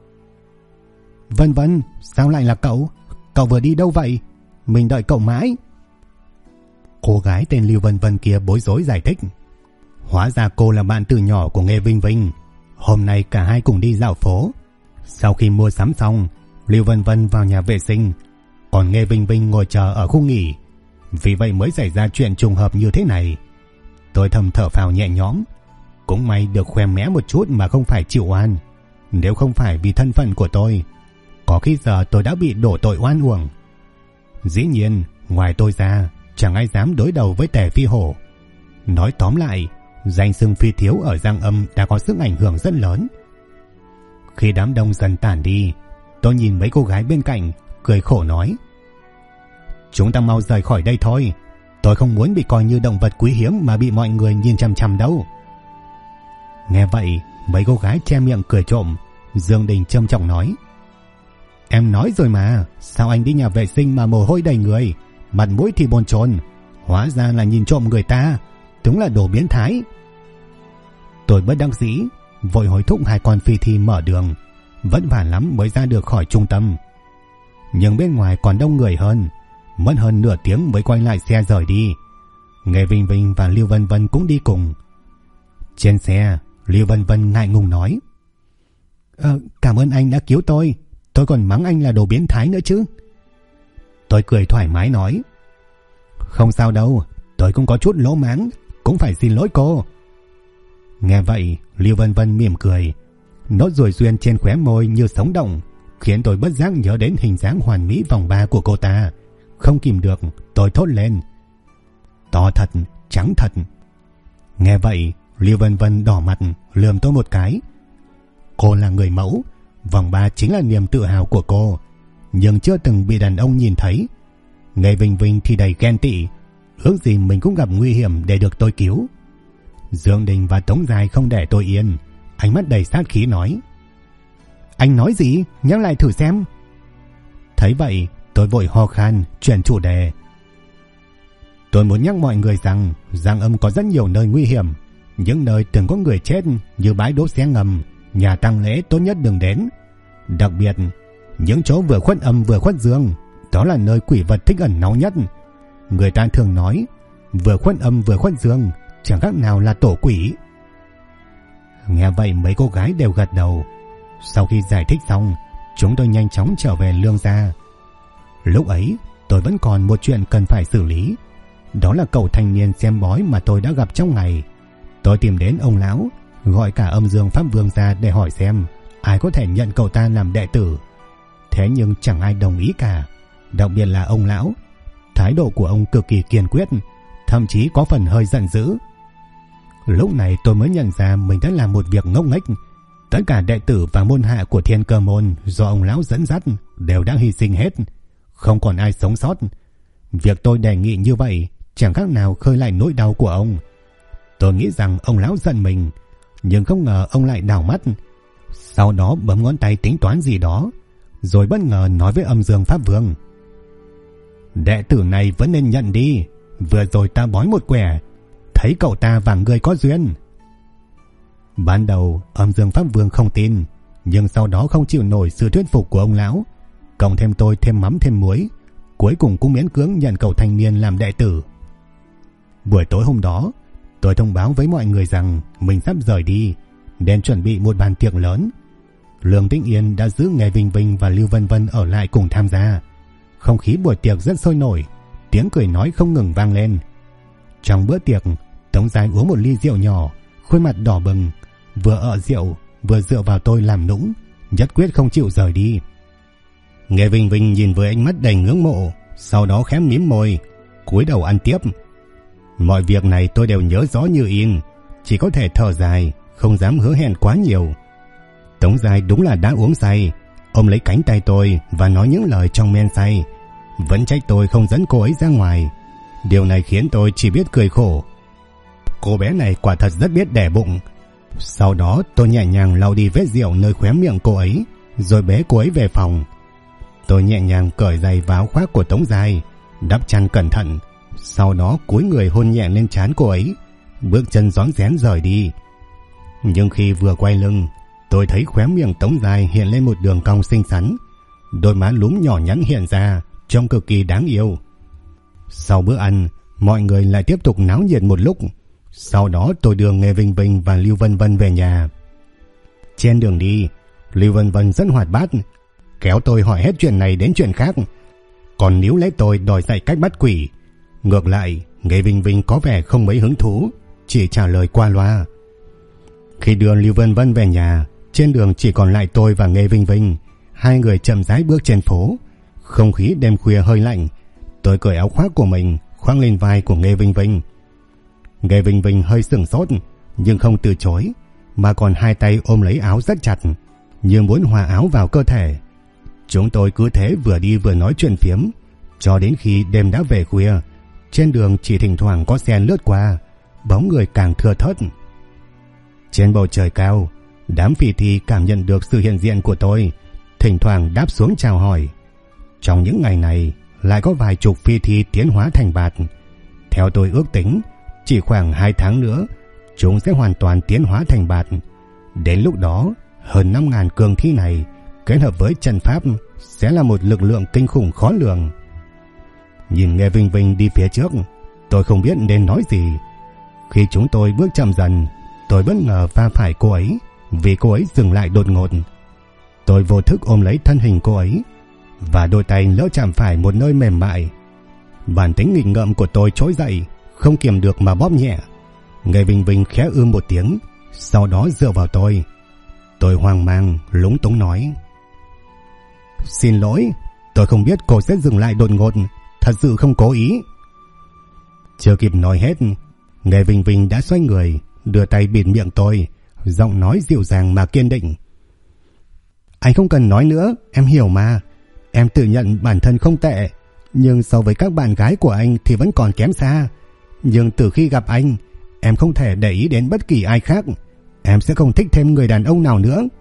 Vân Vân, sao lại là cậu? Cậu vừa đi đâu vậy? Mình đợi cậu mãi. Cô gái tên Lưu Vân Vân kia bối rối giải thích: Hóa ra cô là bạn từ nhỏ của Nghe Vinh Vinh. Hôm nay cả hai cùng đi dạo phố. Sau khi mua sắm xong, Lưu Vân Vân vào nhà vệ sinh, còn Nghe Vinh Vinh ngồi chờ ở khu nghỉ. Vì vậy mới xảy ra chuyện trùng hợp như thế này. Tôi thầm thở phào nhẹ nhõm. Cũng may được khoe mẽ một chút mà không phải chịu oan. Nếu không phải vì thân phận của tôi, có khi giờ tôi đã bị đổ tội oan uổng. Dĩ nhiên, ngoài tôi ra, chẳng ai dám đối đầu với Tề Phi Hổ. Nói tóm lại, danh xưng Phi Thiếu ở Giang Âm đã có sức ảnh hưởng rất lớn. Khi đám đông dần tản đi, tôi nhìn mấy cô gái bên cạnh, cười khổ nói: Chúng ta mau rời khỏi đây thôi. Tôi không muốn bị coi như động vật quý hiếm mà bị mọi người nhìn chằm chằm đâu. Nghe vậy, mấy cô gái che miệng cười trộm. Dương Đình trầm trọng nói: Em nói rồi mà, sao anh đi nhà vệ sinh mà mồ hôi đầy người, mặt mũi thì bồn chồn, hóa ra là nhìn trộm người ta, đúng là đồ biến thái. Tôi bất đắc dĩ, vội hối thúc hai con phi thi mở đường, vất vả lắm mới ra được khỏi trung tâm. Nhưng bên ngoài còn đông người hơn, mất hơn nửa tiếng mới quay lại xe rời đi. Nghe Vinh Vinh và Lưu Vân Vân cũng đi cùng. Trên xe, Lưu Vân Vân ngại ngùng nói: Cảm ơn anh đã cứu tôi còn mắng anh là đồ biến thái nữa chứ. Tôi cười thoải mái nói: Không sao đâu, tôi cũng có chút lỗ mãng, cũng phải xin lỗi cô. Nghe vậy, Lưu Vân Vân mỉm cười, nốt ruồi duyên trên khóe môi như sống động, khiến tôi bất giác nhớ đến hình dáng hoàn mỹ vòng ba của cô ta. Không kìm được, tôi thốt lên: To thật, trắng thật. Nghe vậy, Lưu Vân Vân đỏ mặt, lườm tôi một cái. Cô là người mẫu, vòng ba chính là niềm tự hào của cô, nhưng chưa từng bị đàn ông nhìn thấy. Nghe Vinh Vinh thì đầy ghen tị, ước gì mình cũng gặp nguy hiểm để được tôi cứu. Dương Đình và Tống Dài không để tôi yên, ánh mắt đầy sát khí nói: Anh nói gì? Nhắc lại thử xem. Thấy vậy, tôi vội ho khan, chuyển chủ đề: Tôi muốn nhắc mọi người rằng Giang Âm có rất nhiều nơi nguy hiểm, những nơi từng có người chết như bãi đỗ xe ngầm, nhà tang lễ tốt nhất đừng đến. Đặc biệt, những chỗ vừa khuất âm vừa khuất dương, đó là nơi quỷ vật thích ẩn náu nhất. Người ta thường nói vừa khuất âm vừa khuất dương, chẳng khác nào là tổ quỷ. Nghe vậy mấy cô gái đều gật đầu. Sau khi giải thích xong, chúng tôi nhanh chóng trở về Lương gia. Lúc ấy tôi vẫn còn một chuyện cần phải xử lý. Đó là cậu thanh niên xem bói mà tôi đã gặp trong ngày. Tôi tìm đến ông lão, gọi cả Âm Dương Pháp Vương ra để hỏi xem ai có thể nhận cậu ta làm đệ tử. Thế nhưng chẳng ai đồng ý cả, đặc biệt là ông lão. Thái độ của ông cực kỳ kiên quyết, thậm chí có phần hơi giận dữ. Lúc này tôi mới nhận ra mình đã làm một việc ngốc nghếch. Tất cả đệ tử và môn hạ của Thiên Cơ môn do ông lão dẫn dắt đều đã hy sinh hết, không còn ai sống sót. Việc tôi đề nghị như vậy chẳng khác nào khơi lại nỗi đau của ông. Tôi nghĩ rằng ông lão giận mình, nhưng không ngờ ông lại đảo mắt, sau đó bấm ngón tay tính toán gì đó, rồi bất ngờ nói với Âm Dương Pháp Vương: Đệ tử này vẫn nên nhận đi, vừa rồi ta bói một quẻ, thấy cậu ta và người có duyên. Ban đầu Âm Dương Pháp Vương không tin, nhưng sau đó không chịu nổi sự thuyết phục của ông lão, cộng thêm tôi thêm mắm thêm muối, cuối cùng cũng miễn cưỡng nhận cậu thanh niên làm đệ tử. Buổi tối hôm đó, tôi thông báo với mọi người rằng mình sắp rời đi, nên chuẩn bị một bàn tiệc lớn. Lương Tĩnh Yên đã giữ Nghe Vinh Vinh và Lưu Vân Vân ở lại cùng tham gia. Không khí buổi tiệc rất sôi nổi, tiếng cười nói không ngừng vang lên. Trong bữa tiệc, Tống Giai uống một ly rượu nhỏ, khuôn mặt đỏ bừng, vừa rượu vừa dựa vào tôi làm nũng, nhất quyết không chịu rời đi. Nghe Vinh Vinh nhìn với ánh mắt đầy ngưỡng mộ, sau đó khẽ mím môi, cúi đầu ăn tiếp. Mọi việc này tôi đều nhớ rõ như in, chỉ có thể thở dài, không dám hứa hẹn quá nhiều. Tống Giai đúng là đã uống say, ôm lấy cánh tay tôi và nói những lời trong men say, vẫn trách tôi không dẫn cô ấy ra ngoài. Điều này khiến tôi chỉ biết cười khổ. Cô bé này quả thật rất biết đẻ bụng. Sau đó tôi nhẹ nhàng lau đi vết rượu nơi khóe miệng cô ấy, rồi bế cô ấy về phòng. Tôi nhẹ nhàng cởi giày và áo khoác của Tống Giai, đắp chăn cẩn thận, sau đó cúi người hôn nhẹ lên trán cô ấy, bước chân rón rén rời đi. Nhưng khi vừa quay lưng, tôi thấy khóe miệng Tống Giai hiện lên một đường cong xinh xắn, đôi má lúm nhỏ nhắn hiện ra, trông cực kỳ đáng yêu. Sau bữa ăn, mọi người lại tiếp tục náo nhiệt một lúc. Sau đó tôi đưa Nghê Vinh Vinh và Lưu Vân Vân về nhà. Trên đường đi, Lưu Vân Vân rất hoạt bát, kéo tôi hỏi hết chuyện này đến chuyện khác, còn níu lấy tôi đòi dạy cách bắt quỷ. Ngược lại, Nghê Vinh Vinh có vẻ không mấy hứng thú, chỉ trả lời qua loa. Khi đưa Lưu Vân Vân về nhà, trên đường chỉ còn lại tôi và Nghê Vinh Vinh. Hai người chậm rãi bước trên phố. Không khí đêm khuya hơi lạnh. Tôi cởi áo khoác của mình khoác lên vai của Nghê Vinh Vinh. Nghê Vinh Vinh hơi sửng sốt, nhưng không từ chối, mà còn hai tay ôm lấy áo rất chặt, như muốn hòa áo vào cơ thể. Chúng tôi cứ thế vừa đi vừa nói chuyện phiếm, cho đến khi đêm đã về khuya. Trên đường chỉ thỉnh thoảng có xe lướt qua, bóng người càng thưa thớt. Trên bầu trời cao, đám phỉ thí cảm nhận được sự hiện diện của tôi, thỉnh thoảng đáp xuống chào hỏi. Trong những ngày này, lại có vài chục phi thi tiến hóa thành bạt. Theo tôi ước tính, chỉ khoảng 2 tháng nữa, chúng sẽ hoàn toàn tiến hóa thành bạt. Đến lúc đó, hơn 5.000 cường thi này kết hợp với trận pháp sẽ là một lực lượng kinh khủng khó lường. Nhìn Nghê Vinh Vinh đi phía trước, tôi không biết nên nói gì. Khi chúng tôi bước chậm dần, tôi bất ngờ va phải cô ấy, vì cô ấy dừng lại đột ngột. Tôi vô thức ôm lấy thân hình cô ấy, và đôi tay lỡ chạm phải một nơi mềm mại. Bản tính nghịch ngợm của tôi trỗi dậy, không kiềm được mà bóp nhẹ. Nghê Vinh Vinh khẽ một tiếng, sau đó dựa vào tôi. Tôi hoang mang, lúng túng nói: "Xin lỗi, tôi không biết cô sẽ dừng lại đột ngột, thật sự không cố ý." Chưa kịp nói hết, Nghê Vinh Vinh đã xoay người, đưa tay bịt miệng tôi, giọng nói dịu dàng mà kiên định: "Anh không cần nói nữa, em hiểu mà. Em tự nhận bản thân không tệ, nhưng so với các bạn gái của anh thì vẫn còn kém xa. Nhưng từ khi gặp anh, em không thể để ý đến bất kỳ ai khác. Em sẽ không thích thêm người đàn ông nào nữa."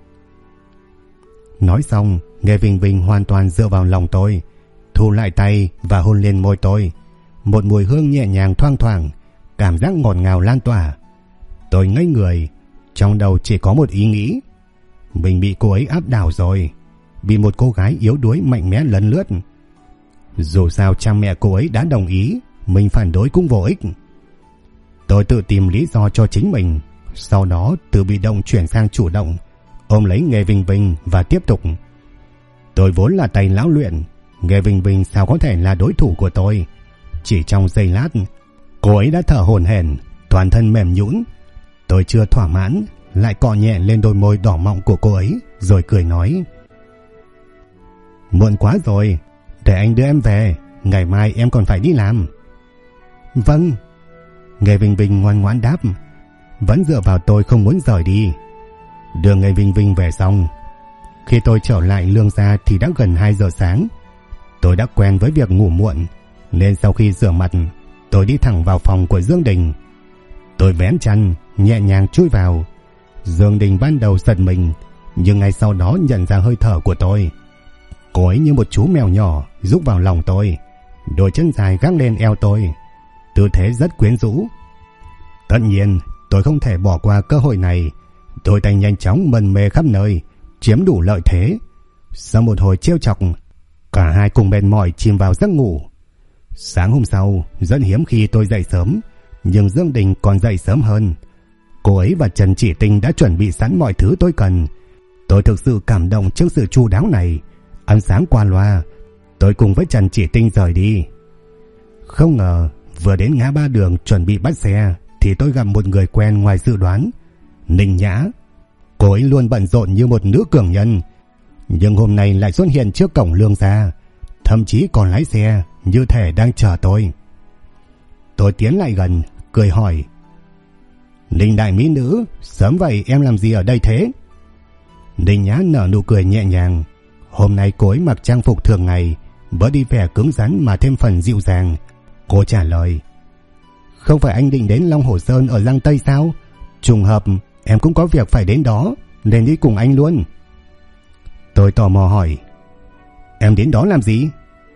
Nói xong, Nghê Vinh Vinh hoàn toàn dựa vào lòng tôi, thu lại tay và hôn lên môi tôi. Một mùi hương nhẹ nhàng thoang thoảng, cảm giác ngọt ngào lan tỏa. Tôi ngây người, trong đầu chỉ có một ý nghĩ: mình bị cô ấy áp đảo rồi, bị một cô gái yếu đuối mạnh mẽ lấn lướt. Dù sao cha mẹ cô ấy đã đồng ý, mình phản đối cũng vô ích. Tôi tự tìm lý do cho chính mình, sau đó từ bị động chuyển sang chủ động, ôm lấy Nghê Vinh Vinh và tiếp tục. Tôi vốn là tay lão luyện, Nghê Vinh Vinh sao có thể là đối thủ của tôi. Chỉ trong giây lát, cô ấy đã thở hổn hển, toàn thân mềm nhũn. Tôi chưa thỏa mãn, lại cọ nhẹ lên đôi môi đỏ mọng của cô ấy, rồi cười nói: "Muộn quá rồi, để anh đưa em về, ngày mai em còn phải đi làm." "Vâng." Nghê Vinh Vinh ngoan ngoãn đáp, vẫn dựa vào tôi không muốn rời đi. Đưa Nghê Vinh Vinh về xong, khi tôi trở lại Lương gia thì đã gần 2 giờ sáng. Tôi đã quen với việc ngủ muộn, nên sau khi rửa mặt, tôi đi thẳng vào phòng của Dương Đình. Tôi vén chăn, nhẹ nhàng chui vào. Dương Đình ban đầu giật mình, nhưng ngay sau đó nhận ra hơi thở của tôi. Cô ấy như một chú mèo nhỏ rúc vào lòng tôi, đôi chân dài gác lên eo tôi, tư thế rất quyến rũ. Tất nhiên, tôi không thể bỏ qua cơ hội này. Đôi tay nhanh chóng mân mê khắp nơi, chiếm đủ lợi thế. Sau một hồi trêu chọc, cả hai cùng mệt mỏi chìm vào giấc ngủ. Sáng hôm sau, rất hiếm khi tôi dậy sớm, nhưng Dương Đình còn dậy sớm hơn. Cô ấy và Trần Chỉ Tinh đã chuẩn bị sẵn mọi thứ tôi cần. Tôi thực sự cảm động trước sự chu đáo này. Ăn sáng qua loa, tôi cùng với Trần Chỉ Tinh rời đi. Không ngờ, vừa đến ngã ba đường chuẩn bị bắt xe, thì tôi gặp một người quen ngoài dự đoán, Ninh Nhã. Cô ấy luôn bận rộn như một nữ cường nhân, nhưng hôm nay lại xuất hiện trước cổng Lương gia, thậm chí còn lái xe như thể đang chờ tôi. Tôi tiến lại gần, cười hỏi: "Ninh đại mỹ nữ, sớm vậy em làm gì ở đây thế?" Ninh Nhã nở nụ cười nhẹ nhàng. Hôm nay cô ấy mặc trang phục thường ngày, bớt đi vẻ cứng rắn mà thêm phần dịu dàng. Cô trả lời: "Không phải anh định đến Long Hồ Sơn ở Giang Tây sao? Trùng hợp em cũng có việc phải đến đó, nên đi cùng anh luôn." Tôi tò mò hỏi: Em đến đó làm gì?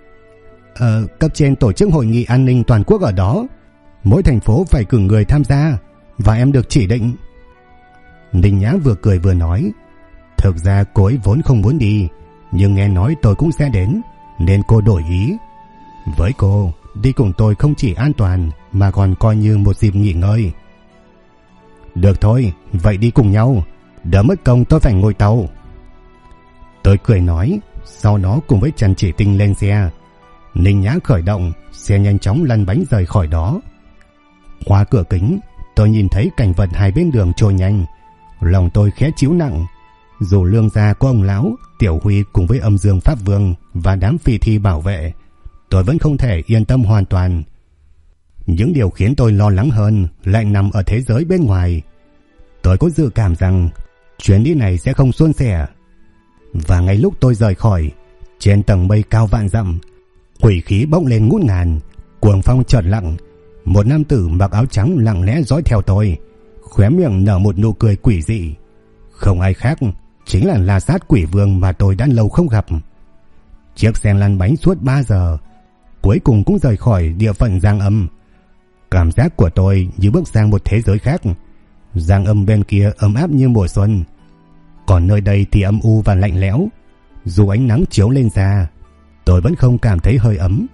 Cấp trên tổ chức hội nghị an ninh toàn quốc ở đó. Mỗi thành phố phải cử người tham gia, và em được chỉ định. Ninh Nhã vừa cười vừa nói: Thực ra cô ấy vốn không muốn đi, nhưng nghe nói tôi cũng sẽ đến, nên cô đổi ý. Với cô, đi cùng tôi không chỉ an toàn mà còn coi như một dịp nghỉ ngơi. Được thôi, vậy đi cùng nhau, đỡ mất công tôi phải ngồi tàu. Tôi cười nói, sau đó cùng với Trần Chỉ Tinh lên xe. Ninh Nhã khởi động, xe nhanh chóng lăn bánh rời khỏi đó. Qua cửa kính, tôi nhìn thấy cảnh vật hai bên đường trôi nhanh. Lòng tôi khẽ chịu nặng. Dù Lương gia có ông lão, Tiểu Huy cùng với Âm Dương Pháp Vương và đám phi thi bảo vệ, tôi vẫn không thể yên tâm hoàn toàn. Những điều khiến tôi lo lắng hơn lại nằm ở thế giới bên ngoài. Tôi có dự cảm rằng chuyến đi này sẽ không suôn sẻ. Và ngay lúc tôi rời khỏi, trên tầng mây cao vạn dặm, quỷ khí bỗng lên ngút ngàn, cuồng phong chợt lặng. Một nam tử mặc áo trắng lặng lẽ dõi theo tôi, khóe miệng nở một nụ cười quỷ dị. Không ai khác, chính là La Sát Quỷ Vương mà tôi đã lâu không gặp. Chiếc xe lăn bánh suốt 3 giờ, cuối cùng cũng rời khỏi địa phận Giang Âm. Cảm giác của tôi như bước sang một thế giới khác. Giang Âm bên kia ấm áp như mùa xuân, còn nơi đây thì âm u và lạnh lẽo. Dù ánh nắng chiếu lên da, tôi vẫn không cảm thấy hơi ấm.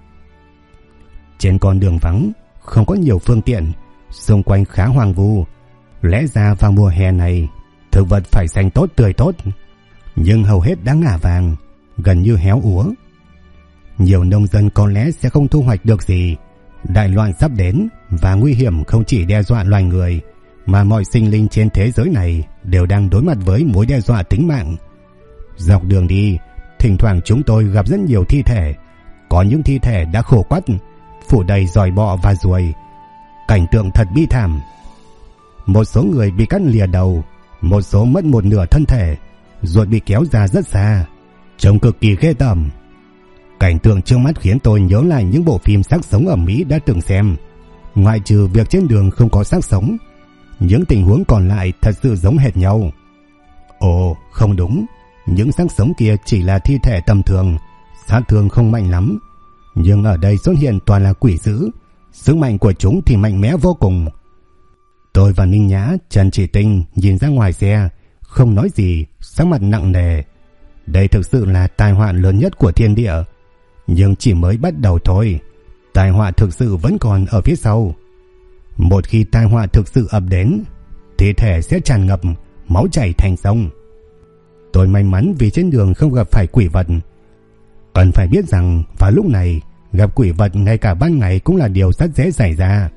Trên con đường vắng, không có nhiều phương tiện, xung quanh khá hoang vu. Lẽ ra vào mùa hè này, thực vật phải xanh tốt tươi tốt, nhưng hầu hết đã ngả vàng, gần như héo úa. Nhiều nông dân có lẽ sẽ không thu hoạch được gì. Đại loạn sắp đến, và nguy hiểm không chỉ đe dọa loài người, mà mọi sinh linh trên thế giới này đều đang đối mặt với mối đe dọa tính mạng. Dọc đường đi, thỉnh thoảng chúng tôi gặp rất nhiều thi thể. Có những thi thể đã khô quắt, phủ đầy giòi bọ và ruồi. Cảnh tượng thật bi thảm. Một số người bị cắt lìa đầu, một số mất một nửa thân thể, ruột bị kéo ra rất xa, trông cực kỳ ghê tởm. Cảnh tượng trước mắt khiến tôi nhớ lại những bộ phim xác sống ở Mỹ đã từng xem. Ngoại trừ việc trên đường không có xác sống, những tình huống còn lại thật sự giống hệt nhau. Ồ, không đúng, những xác sống kia chỉ là thi thể tầm thường, sát thương không mạnh lắm. Nhưng ở đây xuất hiện toàn là quỷ dữ, sức mạnh của chúng thì mạnh mẽ vô cùng. Tôi và Ninh Nhã, Trần Chỉ Tinh nhìn ra ngoài xe, không nói gì, sắc mặt nặng nề. Đây thực sự là tai họa lớn nhất của thiên địa. Nhưng chỉ mới bắt đầu thôi, tai họa thực sự vẫn còn ở phía sau. Một khi tai họa thực sự ập đến, thi thể sẽ tràn ngập, máu chảy thành sông. Tôi may mắn vì trên đường không gặp phải quỷ vật. Cần phải biết rằng vào lúc này, gặp quỷ vật ngay cả ban ngày cũng là điều rất dễ xảy ra.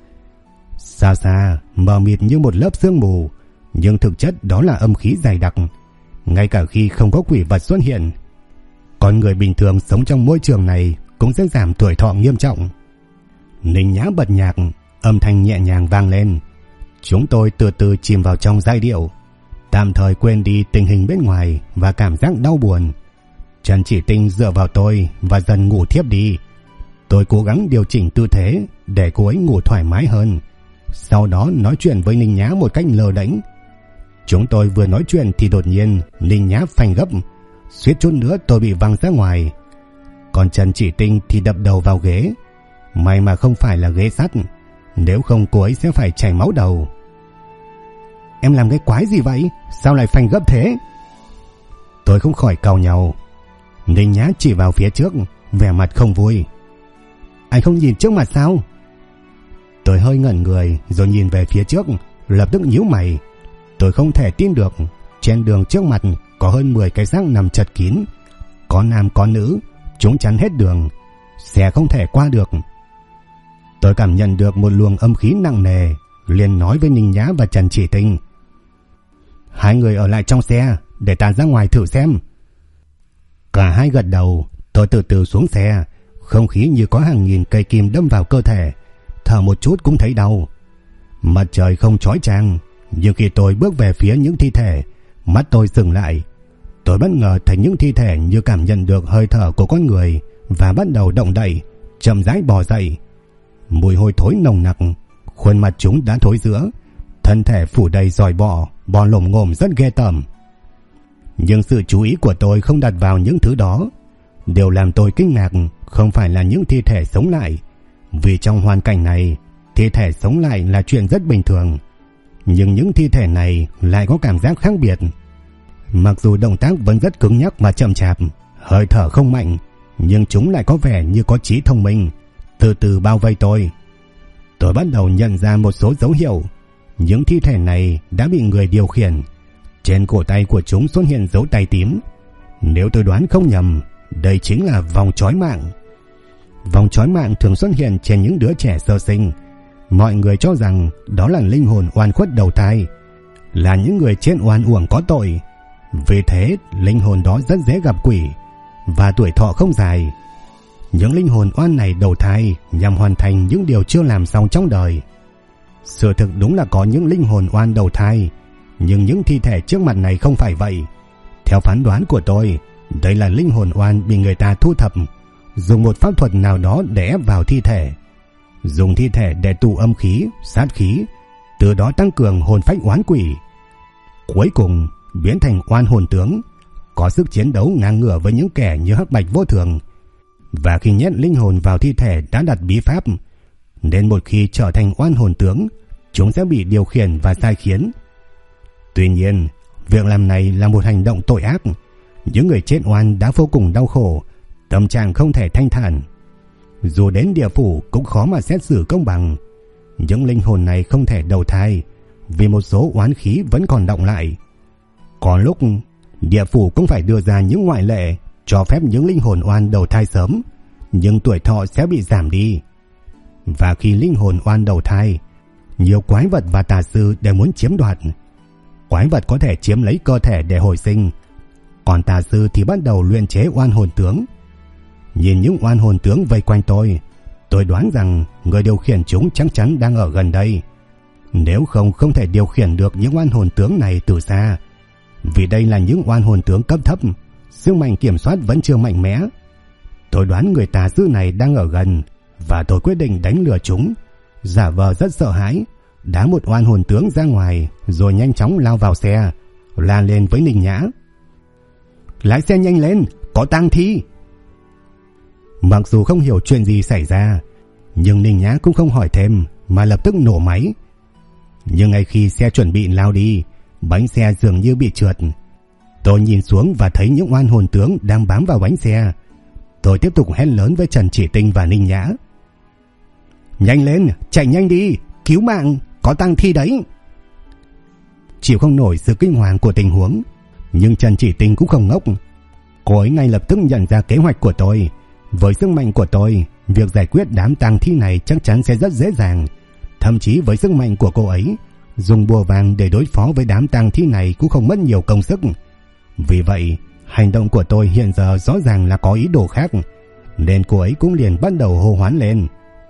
Xa xa, mờ mịt như một lớp sương mù, nhưng thực chất đó là âm khí dày đặc. Ngay cả khi không có quỷ vật xuất hiện, con người bình thường sống trong môi trường này cũng sẽ giảm tuổi thọ nghiêm trọng. Ninh Nhã bật nhạc, âm thanh nhẹ nhàng vang lên. Chúng tôi từ từ chìm vào trong giai điệu, tạm thời quên đi tình hình bên ngoài và cảm giác đau buồn. Trần Chỉ Tinh dựa vào tôi và dần ngủ thiếp đi. Tôi cố gắng điều chỉnh tư thế để cô ấy ngủ thoải mái hơn, sau đó nói chuyện với Ninh Nhã một cách lơ đễnh. Chúng tôi vừa nói chuyện thì đột nhiên Ninh Nhã phanh gấp, suýt chút nữa tôi bị văng ra ngoài. Còn Trần Chỉ Tinh thì đập đầu vào ghế. May mà không phải là ghế sắt, nếu không cô ấy sẽ phải chảy máu đầu. Em làm cái quái gì vậy? Sao lại phanh gấp thế? Tôi không khỏi cau nhàu. Ninh Nhã chỉ vào phía trước, vẻ mặt không vui. Anh không nhìn trước mặt sao? Tôi hơi ngẩn người rồi nhìn về phía trước, lập tức nhíu mày. Tôi không thể tin được, trên đường trước mặt có hơn 10 cái xác nằm chật kín, có nam có nữ, chúng chắn hết đường, xe không thể qua được. Tôi cảm nhận được một luồng âm khí nặng nề, liền nói với Ninh Nhã và Trần Chỉ Tinh: Hai người ở lại trong xe, để ta ra ngoài thử xem. Cả hai gật đầu. Tôi từ từ xuống xe, không khí như có hàng nghìn cây kim đâm vào cơ thể, thở một chút cũng thấy đau. Mặt trời không chói chang, nhưng khi tôi bước về phía những thi thể, mắt tôi dừng lại. Tôi bất ngờ thấy những thi thể như cảm nhận được hơi thở của con người và bắt đầu động đậy, chậm rãi bò dậy. Mùi hôi thối nồng nặc, khuôn mặt chúng đã thối rữa, thân thể phủ đầy giòi bọ, bò lồm ngồm rất ghê tởm. Nhưng sự chú ý của tôi không đặt vào những thứ đó. Điều làm tôi kinh ngạc không phải là những thi thể sống lại, vì trong hoàn cảnh này, thi thể sống lại là chuyện rất bình thường. Nhưng những thi thể này lại có cảm giác khác biệt. Mặc dù động tác vẫn rất cứng nhắc và chậm chạp, hơi thở không mạnh, nhưng chúng lại có vẻ như có trí thông minh, từ từ bao vây tôi. Tôi bắt đầu nhận ra một số dấu hiệu. Những thi thể này đã bị người điều khiển. Trên cổ tay của chúng xuất hiện dấu tay tím. Nếu tôi đoán không nhầm, đây chính là vòng trói mạng. Vòng trói mạng thường xuất hiện trên những đứa trẻ sơ sinh. Mọi người cho rằng đó là linh hồn oan khuất đầu thai, là những người chết oan uổng có tội. Vì thế linh hồn đó rất dễ gặp quỷ và tuổi thọ không dài. Những linh hồn oan này đầu thai nhằm hoàn thành những điều chưa làm xong trong đời. Sự thực đúng là có những linh hồn oan đầu thai, nhưng những thi thể trước mặt này không phải vậy. Theo phán đoán của tôi, đây là linh hồn oan bị người ta thu thập, dùng một pháp thuật nào đó để ép vào thi thể, dùng thi thể để tụ âm khí, sát khí, từ đó tăng cường hồn phách oán quỷ. Cuối cùng biến thành oan hồn tướng, có sức chiến đấu ngang ngửa với những kẻ như Hắc Bạch Vô Thường. Và khi nhét linh hồn vào thi thể đã đặt bí pháp, nên một khi trở thành oan hồn tướng, chúng sẽ bị điều khiển và sai khiến. Tuy nhiên, việc làm này là một hành động tội ác. Những người chết oan đã vô cùng đau khổ, tâm trạng không thể thanh thản. Dù đến địa phủ cũng khó mà xét xử công bằng. Những linh hồn này không thể đầu thai, vì một số oán khí vẫn còn đọng lại. Có lúc địa phủ cũng phải đưa ra những ngoại lệ, cho phép những linh hồn oan đầu thai sớm, nhưng tuổi thọ sẽ bị giảm đi. Và khi linh hồn oan đầu thai, nhiều quái vật và tà sư đều muốn chiếm đoạt. Quái vật có thể chiếm lấy cơ thể để hồi sinh, còn tà sư thì bắt đầu luyện chế oan hồn tướng. Nhìn những oan hồn tướng vây quanh tôi đoán rằng người điều khiển chúng chắc chắn đang ở gần đây. Nếu không thể điều khiển được những oan hồn tướng này từ xa, vì đây là những oan hồn tướng cấp thấp, sức mạnh kiểm soát vẫn chưa mạnh mẽ. Tôi đoán người tà sư này đang ở gần, và tôi quyết định đánh lừa chúng, giả vờ rất sợ hãi, đá một oan hồn tướng ra ngoài, rồi nhanh chóng lao vào xe, la lên với Ninh Nhã: "Lái xe nhanh lên, có tang thi!" Mặc dù không hiểu chuyện gì xảy ra, nhưng Ninh Nhã cũng không hỏi thêm mà lập tức nổ máy. Nhưng ngay khi xe chuẩn bị lao đi, bánh xe dường như bị trượt. Tôi nhìn xuống và thấy những oan hồn tướng đang bám vào bánh xe. Tôi tiếp tục hét lớn với Trần Chỉ Tinh và Ninh Nhã: "Nhanh lên, chạy nhanh đi, cứu mạng, có tang thi đấy!" Chịu không nổi sự kinh hoàng của tình huống, nhưng Trần Chỉ Tinh cũng không ngốc. Cô ấy ngay lập tức nhận ra kế hoạch của tôi. Với sức mạnh của tôi, việc giải quyết đám tang thi này chắc chắn sẽ rất dễ dàng. Thậm chí với sức mạnh của cô ấy, dùng bùa vàng để đối phó với đám tang thi này cũng không mất nhiều công sức. Vì vậy, hành động của tôi hiện giờ rõ ràng là có ý đồ khác, nên cô ấy cũng liền bắt đầu hô hoán lên: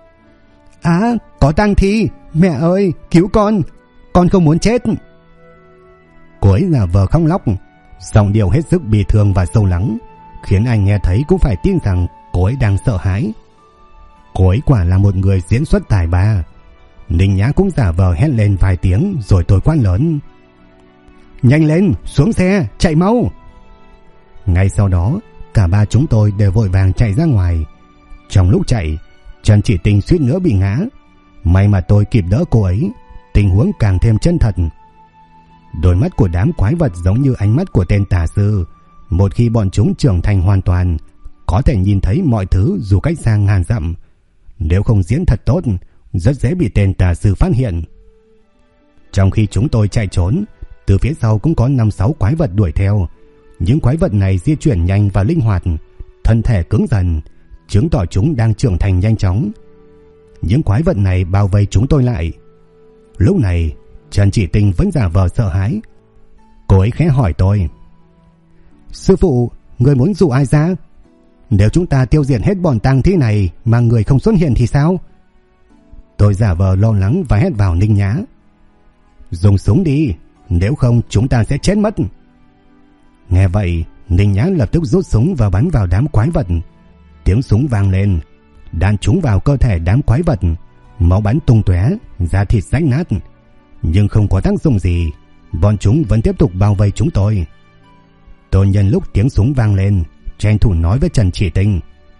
Có tang thi, mẹ ơi, cứu con không muốn chết!" Cô ấy giả vờ khóc lóc, giọng điệu hết sức bi thương và sâu lắng, khiến anh nghe thấy cũng phải tin rằng cô ấy đang sợ hãi. Cô ấy quả là một người diễn xuất tài ba. Ninh Nhã cũng giả vờ hét lên vài tiếng, rồi tôi quát lớn: "Nhanh lên, xuống xe, chạy mau!" Ngay sau đó, cả ba chúng tôi đều vội vàng chạy ra ngoài. Trong lúc chạy, Trần Chỉ Tinh suýt nữa bị ngã. May mà tôi kịp đỡ cô ấy, tình huống càng thêm chân thật. Đôi mắt của đám quái vật giống như ánh mắt của tên tà sư. Một khi bọn chúng trưởng thành hoàn toàn, có thể nhìn thấy mọi thứ dù cách xa ngàn dặm. Nếu không diễn thật tốt, rất dễ bị tên tà sư phát hiện. Trong khi chúng tôi chạy trốn, từ phía sau cũng có 5-6 quái vật đuổi theo. Những quái vật này di chuyển nhanh và linh hoạt, thân thể cứng dần, chứng tỏ chúng đang trưởng thành nhanh chóng. Những quái vật này bao vây chúng tôi lại. Lúc này, Trần Chỉ Tinh vẫn giả vờ sợ hãi. Cô ấy khẽ hỏi tôi: "Sư phụ, người muốn dụ ai ra? Nếu chúng ta tiêu diệt hết bọn tang thi này mà người không xuất hiện thì sao?" Tôi giả vờ lo lắng và hét vào Ninh Nhã: "Dùng súng đi, nếu không chúng ta sẽ chết mất." Nghe vậy, Ninh Nhã lập tức rút súng và bắn vào đám quái vật. Tiếng súng vang lên, đạn trúng vào cơ thể đám quái vật, máu bắn tung tóe, da thịt rách nát. Nhưng không có tác dụng gì, bọn chúng vẫn tiếp tục bao vây chúng tôi. Tôi nhân lúc tiếng súng vang lên, tranh thủ nói với Trần Chỉ Tinh: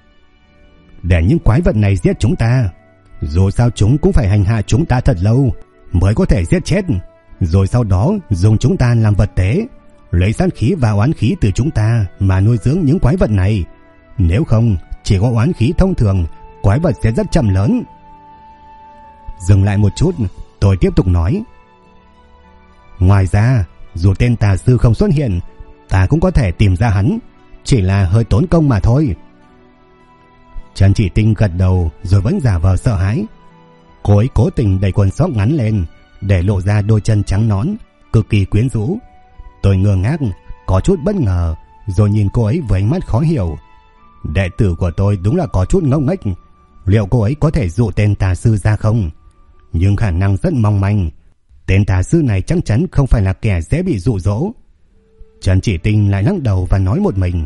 để những quái vật này giết chúng ta, dù sao chúng cũng phải hành hạ chúng ta thật lâu mới có thể giết chết, rồi sau đó dùng chúng ta làm vật tế, lấy sát khí và oán khí từ chúng ta mà nuôi dưỡng những quái vật này. Nếu không, chỉ có oán khí thông thường, quái vật sẽ rất chậm lớn. Dừng lại một chút, tôi tiếp tục nói: ngoài ra, dù tên tà sư không xuất hiện, ta cũng có thể tìm ra hắn, chỉ là hơi tốn công mà thôi. Trần Chỉ Tinh gật đầu rồi vẫn giả vờ sợ hãi. Cô ấy cố tình đẩy quần sóc ngắn lên để lộ ra đôi chân trắng nõn, cực kỳ quyến rũ. Tôi ngơ ngác, có chút bất ngờ, rồi nhìn cô ấy với ánh mắt khó hiểu. Đệ tử của tôi đúng là có chút ngốc nghếch. Liệu cô ấy có thể dụ tên tà sư ra không? Nhưng khả năng rất mong manh. Tên tà sư này chắc chắn không phải là kẻ dễ bị dụ dỗ. Trần Chỉ Tinh lại lắc đầu và nói một mình: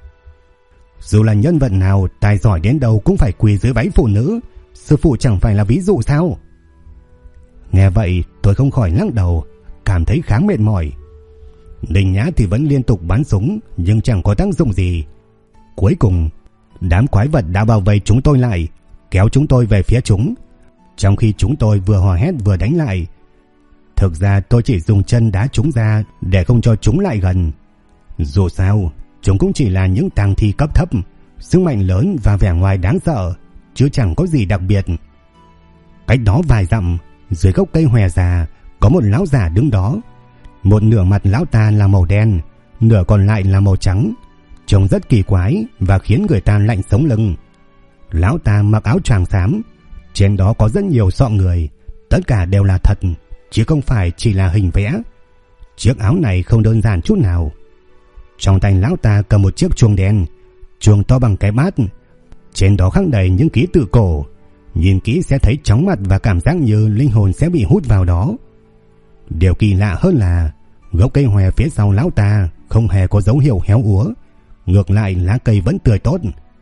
dù là nhân vật nào tài giỏi đến đâu cũng phải quỳ dưới váy phụ nữ, sư phụ chẳng phải là ví dụ sao? Nghe vậy tôi không khỏi lắc đầu, cảm thấy khá mệt mỏi. Ninh Nhã thì vẫn liên tục bắn súng nhưng chẳng có tác dụng gì. Cuối cùng đám quái vật đã bao vây chúng tôi lại, kéo chúng tôi về phía chúng, trong khi chúng tôi vừa hò hét vừa đánh lại. Thực ra tôi chỉ dùng chân đá chúng ra để không cho chúng lại gần. Dù sao chúng cũng chỉ là những tang thi cấp thấp, sức mạnh lớn và vẻ ngoài đáng sợ, chứ chẳng có gì đặc biệt. Cách đó vài dặm, dưới gốc cây hòe già, có một lão già đứng đó. Một nửa mặt lão ta là màu đen, nửa còn lại là màu trắng, trông rất kỳ quái và khiến người ta lạnh sống lưng. Lão ta mặc áo choàng xám, trên đó có rất nhiều sọ người, tất cả đều là thật, chứ không phải chỉ là hình vẽ. Chiếc áo này không đơn giản chút nào. Trong tay lão ta cầm một chiếc chuông đen, chuông to bằng cái bát, trên đó khắc đầy những ký tự cổ. Nhìn kỹ sẽ thấy chóng mặt và cảm giác như linh hồn sẽ bị hút vào đó. Điều kỳ lạ hơn là gốc cây hòe phía sau lão ta không hề có dấu hiệu héo úa, ngược lại lá cây vẫn tươi tốt.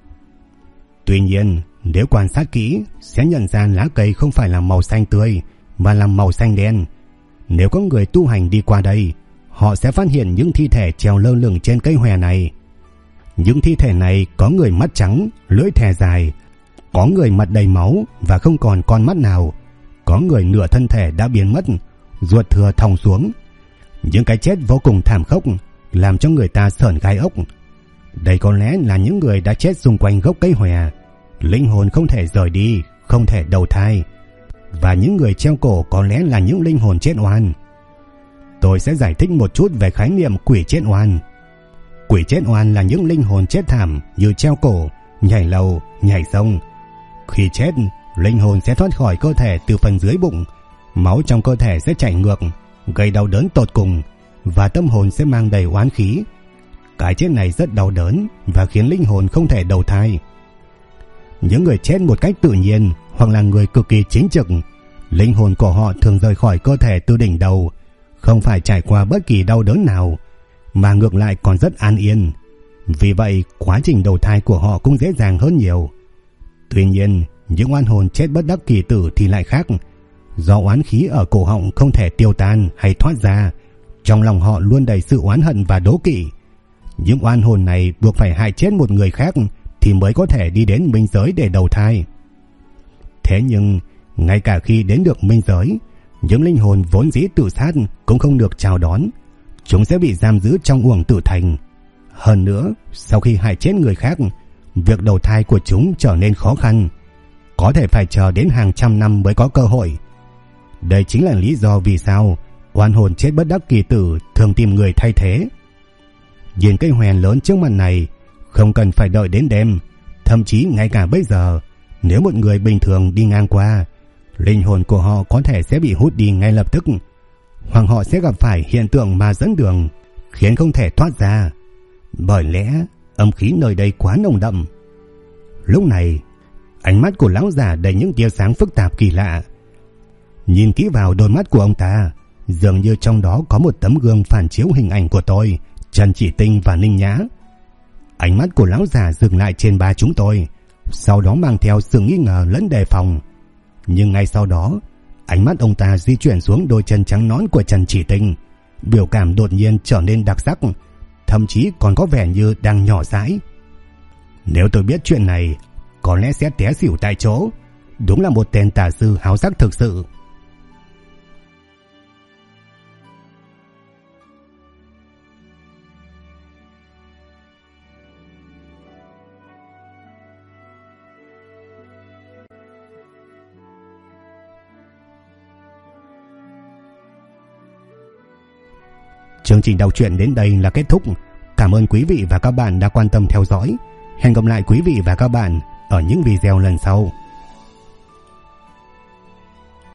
Tuy nhiên, nếu quan sát kỹ sẽ nhận ra lá cây không phải là màu xanh tươi mà là màu xanh đen. Nếu có người tu hành đi qua đây, họ sẽ phát hiện những thi thể treo lơ lửng trên cây hòe này. Những thi thể này có người mắt trắng, lưỡi thè dài, có người mặt đầy máu và không còn con mắt nào, có người nửa thân thể đã biến mất, ruột thừa thòng xuống. Những cái chết vô cùng thảm khốc, làm cho người ta sởn gai ốc. Đây có lẽ là những người đã chết xung quanh gốc cây hòe, linh hồn không thể rời đi, không thể đầu thai. Và những người treo cổ có lẽ là những linh hồn chết oan. Tôi sẽ giải thích một chút về khái niệm quỷ chết oan. Quỷ chết oan là những linh hồn chết thảm như treo cổ, nhảy lầu, nhảy sông. Khi chết, linh hồn sẽ thoát khỏi cơ thể từ phần dưới bụng, máu trong cơ thể sẽ chảy ngược, gây đau đớn tột cùng, và tâm hồn sẽ mang đầy oán khí. Cái chết này rất đau đớn và khiến linh hồn không thể đầu thai. Những người chết một cách tự nhiên hoặc là người cực kỳ chính trực, linh hồn của họ thường rời khỏi cơ thể từ đỉnh đầu, không phải trải qua bất kỳ đau đớn nào, mà ngược lại còn rất an yên. Vì vậy, quá trình đầu thai của họ cũng dễ dàng hơn nhiều. Tuy nhiên, những oan hồn chết bất đắc kỳ tử thì lại khác. Do oán khí ở cổ họng không thể tiêu tan hay thoát ra, trong lòng họ luôn đầy sự oán hận và đố kỵ. Những oan hồn này buộc phải hại chết một người khác thì mới có thể đi đến minh giới để đầu thai. Thế nhưng, ngay cả khi đến được minh giới, những linh hồn vốn dĩ tự sát cũng không được chào đón. Chúng sẽ bị giam giữ trong uổng tử thành. Hơn nữa, sau khi hại chết người khác, việc đầu thai của chúng trở nên khó khăn, có thể phải chờ đến hàng trăm năm mới có cơ hội. Đây chính là lý do vì sao oan hồn chết bất đắc kỳ tử thường tìm người thay thế. Nhìn cây hòe lớn trước mặt này, không cần phải đợi đến đêm, thậm chí ngay cả bây giờ, nếu một người bình thường đi ngang qua, linh hồn của họ có thể sẽ bị hút đi ngay lập tức, hoặc họ sẽ gặp phải hiện tượng ma dẫn đường, khiến không thể thoát ra. Bởi lẽ âm khí nơi đây quá nồng đậm. Lúc này, ánh mắt của lão già đầy những tia sáng phức tạp kỳ lạ. Nhìn kỹ vào đôi mắt của ông ta, dường như trong đó có một tấm gương phản chiếu hình ảnh của tôi, Trần Chỉ Tinh và Ninh Nhã. Ánh mắt của lão già dừng lại trên ba chúng tôi, sau đó mang theo sự nghi ngờ lẫn đề phòng. Nhưng ngay sau đó, ánh mắt ông ta di chuyển xuống đôi chân trắng nõn của Trần Chỉ Tinh, biểu cảm đột nhiên trở nên đặc sắc. thậm chí còn có vẻ như đang nhỏ dãi. Nếu tôi biết chuyện này, có lẽ sẽ té xỉu tại chỗ. Đúng là một tên tà sư háo sắc thực sự. Chương trình đọc truyện đến đây là kết thúc. Cảm ơn quý vị và các bạn đã quan tâm theo dõi. Hẹn gặp lại quý vị và các bạn ở những video lần sau.